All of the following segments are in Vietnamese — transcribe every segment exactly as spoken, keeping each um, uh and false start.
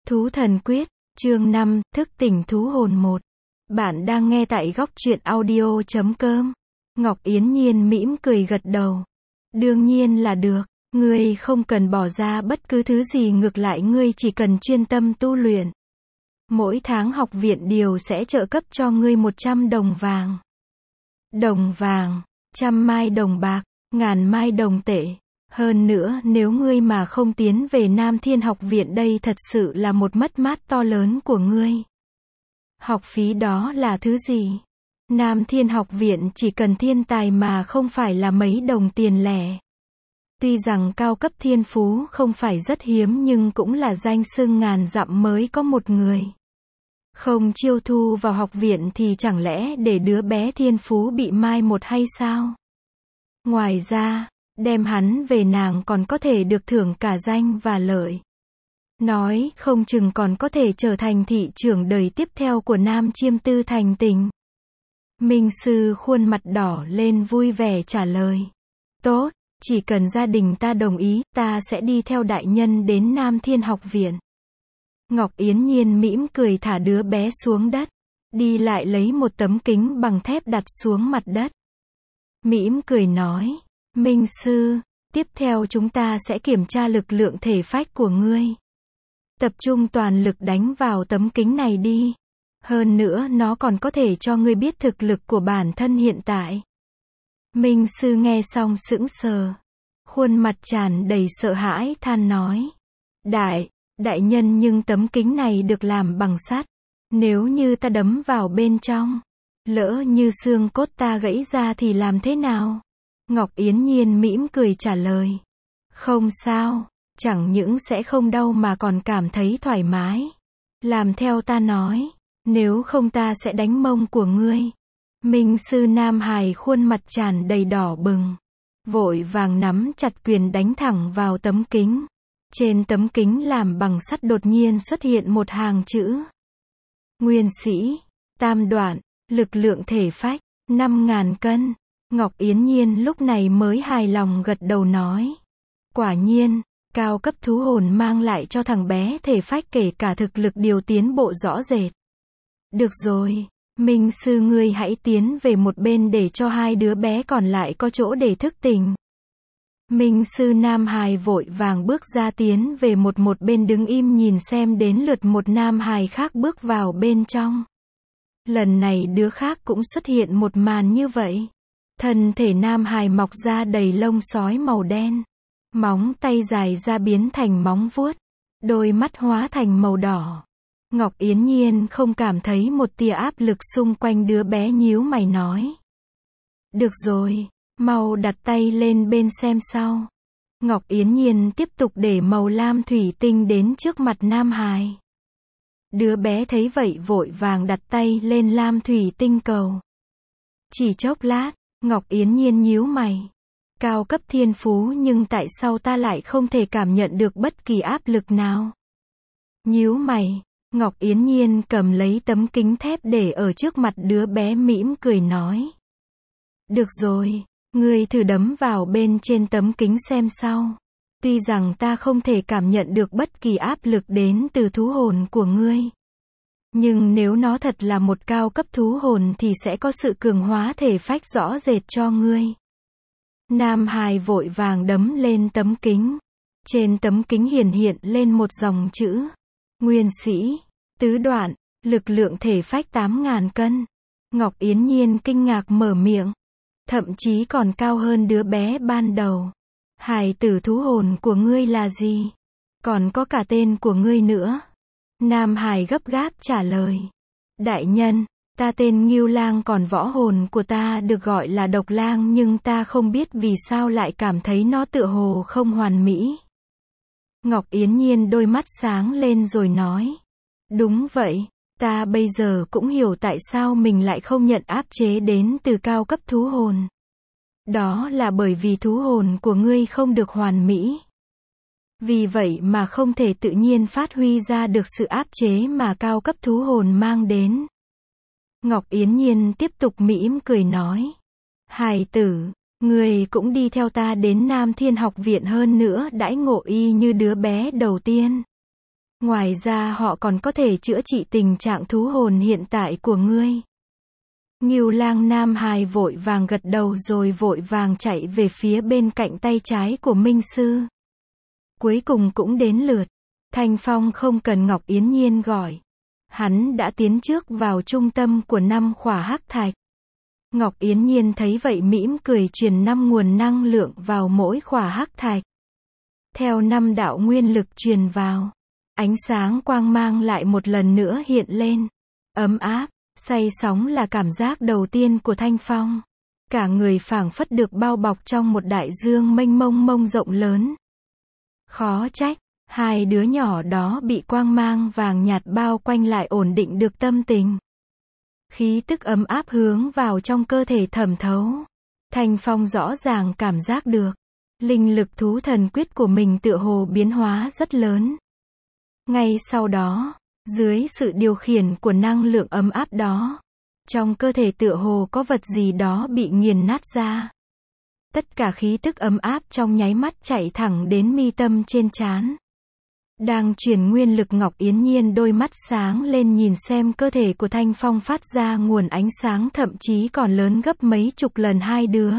Thú thần quyết, chương năm, thức tỉnh thú hồn một. Bạn đang nghe tại góc truyện audio chấm com. Ngọc Yến Nhiên mỉm cười gật đầu. Đương nhiên là được, ngươi không cần bỏ ra bất cứ thứ gì, ngược lại ngươi chỉ cần chuyên tâm tu luyện. Mỗi tháng học viện điều sẽ trợ cấp cho ngươi một trăm đồng vàng. Đồng vàng, trăm mai đồng bạc, ngàn mai đồng tệ. Hơn nữa, nếu ngươi mà không tiến về Nam Thiên học viện đây thật sự là một mất mát to lớn của ngươi. Học phí đó là thứ gì? Nam Thiên học viện chỉ cần thiên tài mà không phải là mấy đồng tiền lẻ. Tuy rằng cao cấp thiên phú không phải rất hiếm nhưng cũng là danh xưng ngàn dặm mới có một người. Không chiêu thu vào học viện thì chẳng lẽ để đứa bé thiên phú bị mai một hay sao? Ngoài ra, đem hắn về nàng còn có thể được thưởng cả danh và lợi. Nói không chừng còn có thể trở thành thị trưởng đời tiếp theo của Nam Chiêm Tư Thành Tình. Minh sư khuôn mặt đỏ lên vui vẻ trả lời. Tốt, chỉ cần gia đình ta đồng ý, ta sẽ đi theo đại nhân đến Nam Thiên học viện. Ngọc Yến Nhiên mỉm cười thả đứa bé xuống đất. Đi lại lấy một tấm kính bằng thép đặt xuống mặt đất. Mỉm cười nói. Minh sư, tiếp theo chúng ta sẽ kiểm tra lực lượng thể phách của ngươi. Tập trung toàn lực đánh vào tấm kính này đi. Hơn nữa nó còn có thể cho ngươi biết thực lực của bản thân hiện tại. Minh sư nghe xong sững sờ. Khuôn mặt tràn đầy sợ hãi than nói. Đại, đại nhân nhưng tấm kính này được làm bằng sắt. Nếu như ta đấm vào bên trong, lỡ như xương cốt ta gãy ra thì làm thế nào? Ngọc Yến Nhiên mỉm cười trả lời. Không sao, chẳng những sẽ không đau mà còn cảm thấy thoải mái. Làm theo ta nói, nếu không ta sẽ đánh mông của ngươi. Minh sư Nam Hải khuôn mặt tràn đầy đỏ bừng. Vội vàng nắm chặt quyền đánh thẳng vào tấm kính. Trên tấm kính làm bằng sắt đột nhiên xuất hiện một hàng chữ. Nguyên sĩ, tam đoạn, lực lượng thể phách, năm ngàn cân. Ngọc Yến Nhiên lúc này mới hài lòng gật đầu nói. Quả nhiên, cao cấp thú hồn mang lại cho thằng bé thể phách kể cả thực lực điều tiến bộ rõ rệt. Được rồi, Minh sư ngươi hãy tiến về một bên để cho hai đứa bé còn lại có chỗ để thức tỉnh. Minh sư Nam Hài vội vàng bước ra tiến về một một bên đứng im nhìn xem đến lượt một Nam Hài khác bước vào bên trong. Lần này đứa khác cũng xuất hiện một màn như vậy. Thân thể Nam Hài mọc ra đầy lông sói màu đen. Móng tay dài ra biến thành móng vuốt. Đôi mắt hóa thành màu đỏ. Ngọc Yến Nhiên không cảm thấy một tia áp lực xung quanh, đứa bé nhíu mày nói. Được rồi, mau đặt tay lên bên xem sau. Ngọc Yến Nhiên tiếp tục để màu lam thủy tinh đến trước mặt Nam Hài. Đứa bé thấy vậy vội vàng đặt tay lên lam thủy tinh cầu. Chỉ chốc lát, Ngọc Yến Nhiên nhíu mày. Cao cấp thiên phú nhưng tại sao ta lại không thể cảm nhận được bất kỳ áp lực nào? Nhíu mày, Ngọc Yến Nhiên cầm lấy tấm kính thép để ở trước mặt đứa bé mỉm cười nói. Được rồi, ngươi thử đấm vào bên trên tấm kính xem sau. Tuy rằng ta không thể cảm nhận được bất kỳ áp lực đến từ thú hồn của ngươi. Nhưng nếu nó thật là một cao cấp thú hồn thì sẽ có sự cường hóa thể phách rõ rệt cho ngươi. Nam Hài vội vàng đấm lên tấm kính. Trên tấm kính hiển hiện lên một dòng chữ. Nguyên sĩ, tứ đoạn, lực lượng thể phách tám ngàn cân. Ngọc Yến Nhiên kinh ngạc mở miệng. Thậm chí còn cao hơn đứa bé ban đầu. Hài tử thú hồn của ngươi là gì? Còn có cả tên của ngươi nữa. Nam Hài gấp gáp trả lời. Đại nhân, ta tên Ngưu Lang, còn võ hồn của ta được gọi là Độc Lang, nhưng ta không biết vì sao lại cảm thấy nó tựa hồ không hoàn mỹ. Ngọc Yến Nhiên đôi mắt sáng lên rồi nói. Đúng vậy, ta bây giờ cũng hiểu tại sao mình lại không nhận áp chế đến từ cao cấp thú hồn. Đó là bởi vì thú hồn của ngươi không được hoàn mỹ. Vì vậy mà không thể tự nhiên phát huy ra được sự áp chế mà cao cấp thú hồn mang đến. Ngọc Yến Nhiên tiếp tục mỉm cười nói. Hài tử, ngươi cũng đi theo ta đến Nam Thiên học viện, hơn nữa đãi ngộ y như đứa bé đầu tiên. Ngoài ra họ còn có thể chữa trị tình trạng thú hồn hiện tại của ngươi. Ngưu Lang Nam Hài vội vàng gật đầu rồi vội vàng chạy về phía bên cạnh tay trái của Minh Sư. Cuối cùng cũng đến lượt. Thanh Phong không cần Ngọc Yến Nhiên gọi. Hắn đã tiến trước vào trung tâm của năm khỏa hắc thạch. Ngọc Yến Nhiên thấy vậy mỉm cười truyền năm nguồn năng lượng vào mỗi khỏa hắc thạch. Theo năm đạo nguyên lực truyền vào, ánh sáng quang mang lại một lần nữa hiện lên. Ấm áp, say sóng là cảm giác đầu tiên của Thanh Phong. Cả người phảng phất được bao bọc trong một đại dương mênh mông mông rộng lớn. Khó trách, hai đứa nhỏ đó bị quang mang vàng nhạt bao quanh lại ổn định được tâm tình. Khí tức ấm áp hướng vào trong cơ thể thẩm thấu. Thanh Phong rõ ràng cảm giác được. Linh lực thú thần quyết của mình tựa hồ biến hóa rất lớn. Ngay sau đó, dưới sự điều khiển của năng lượng ấm áp đó, trong cơ thể tựa hồ có vật gì đó bị nghiền nát ra. Tất cả khí tức ấm áp trong nháy mắt chạy thẳng đến mi tâm trên trán. Đang truyền nguyên lực Ngọc Yến Nhiên đôi mắt sáng lên nhìn xem cơ thể của Thanh Phong phát ra nguồn ánh sáng thậm chí còn lớn gấp mấy chục lần hai đứa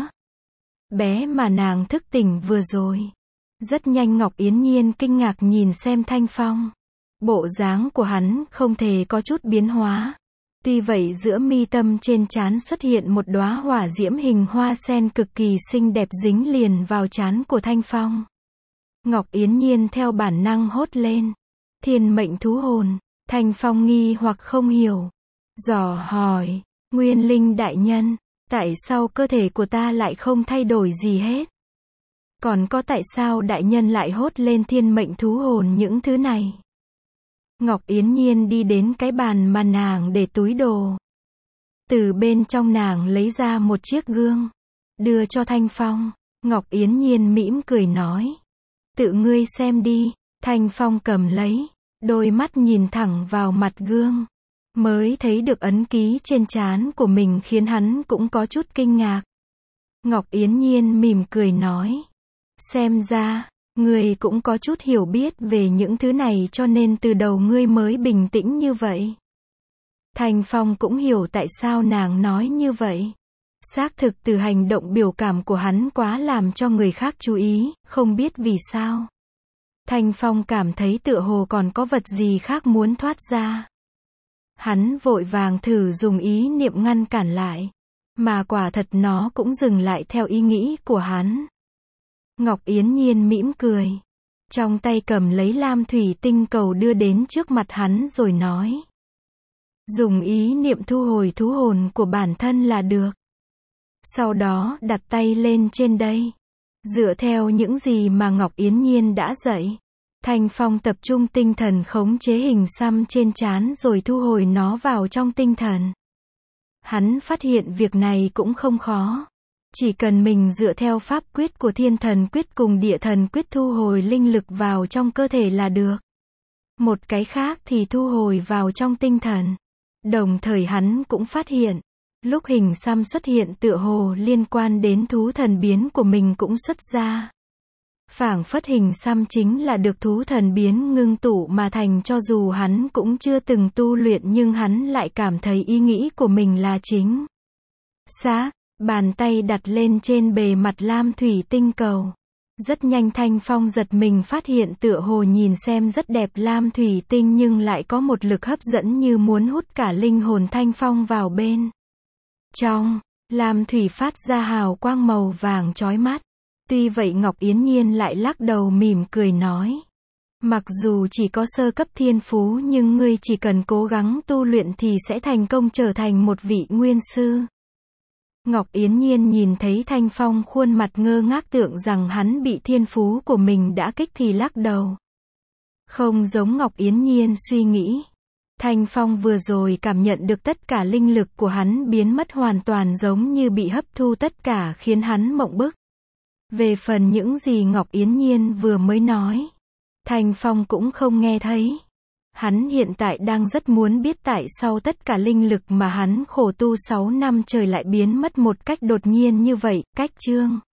bé mà nàng thức tỉnh vừa rồi. Rất nhanh Ngọc Yến Nhiên kinh ngạc nhìn xem Thanh Phong. Bộ dáng của hắn không thể có chút biến hóa. Tuy vậy giữa mi tâm trên trán xuất hiện một đóa hỏa diễm hình hoa sen cực kỳ xinh đẹp dính liền vào trán của Thanh Phong. Ngọc Yến Nhiên theo bản năng hốt lên. Thiên mệnh thú hồn. Thanh Phong nghi hoặc không hiểu. Dò hỏi, Nguyên Linh đại nhân, tại sao cơ thể của ta lại không thay đổi gì hết? Còn có tại sao đại nhân lại hốt lên thiên mệnh thú hồn những thứ này? Ngọc Yến Nhiên đi đến cái bàn mà nàng để túi đồ. Từ bên trong nàng lấy ra một chiếc gương. Đưa cho Thanh Phong. Ngọc Yến Nhiên mỉm cười nói. Tự ngươi xem đi. Thanh Phong cầm lấy. Đôi mắt nhìn thẳng vào mặt gương. Mới thấy được ấn ký trên trán của mình khiến hắn cũng có chút kinh ngạc. Ngọc Yến Nhiên mỉm cười nói. Xem ra, ngươi cũng có chút hiểu biết về những thứ này cho nên từ đầu ngươi mới bình tĩnh như vậy. Thanh Phong cũng hiểu tại sao nàng nói như vậy. Xác thực từ hành động biểu cảm của hắn quá làm cho người khác chú ý, không biết vì sao. Thanh Phong cảm thấy tựa hồ còn có vật gì khác muốn thoát ra. Hắn vội vàng thử dùng ý niệm ngăn cản lại. Mà quả thật nó cũng dừng lại theo ý nghĩ của hắn. Ngọc Yến Nhiên mỉm cười. Trong tay cầm lấy lam thủy tinh cầu đưa đến trước mặt hắn rồi nói. Dùng ý niệm thu hồi thú hồn của bản thân là được. Sau đó đặt tay lên trên đây. Dựa theo những gì mà Ngọc Yến Nhiên đã dạy. Thanh Phong tập trung tinh thần khống chế hình xăm trên trán rồi thu hồi nó vào trong tinh thần. Hắn phát hiện việc này cũng không khó. Chỉ cần mình dựa theo pháp quyết của thiên thần quyết cùng địa thần quyết thu hồi linh lực vào trong cơ thể là được. Một cái khác thì thu hồi vào trong tinh thần. Đồng thời hắn cũng phát hiện, lúc hình xăm xuất hiện tựa hồ liên quan đến thú thần biến của mình cũng xuất ra. Phảng phất hình xăm chính là được thú thần biến ngưng tụ mà thành cho dù hắn cũng chưa từng tu luyện nhưng hắn lại cảm thấy ý nghĩ của mình là chính xác. Bàn tay đặt lên trên bề mặt lam thủy tinh cầu. Rất nhanh Thanh Phong giật mình phát hiện tựa hồ nhìn xem rất đẹp lam thủy tinh nhưng lại có một lực hấp dẫn như muốn hút cả linh hồn Thanh Phong vào bên trong. Lam thủy phát ra hào quang màu vàng chói mắt. Tuy vậy Ngọc Yến Nhiên lại lắc đầu mỉm cười nói. Mặc dù chỉ có sơ cấp thiên phú nhưng ngươi chỉ cần cố gắng tu luyện thì sẽ thành công trở thành một vị nguyên sư. Ngọc Yến Nhiên nhìn thấy Thanh Phong khuôn mặt ngơ ngác tưởng rằng hắn bị thiên phú của mình đã kích thì lắc đầu. Không giống Ngọc Yến Nhiên suy nghĩ. Thanh Phong vừa rồi cảm nhận được tất cả linh lực của hắn biến mất hoàn toàn giống như bị hấp thu tất cả khiến hắn mộng bức. Về phần những gì Ngọc Yến Nhiên vừa mới nói, Thanh Phong cũng không nghe thấy. Hắn hiện tại đang rất muốn biết tại sao tất cả linh lực mà hắn khổ tu sáu năm trời lại biến mất một cách đột nhiên như vậy. Cách chương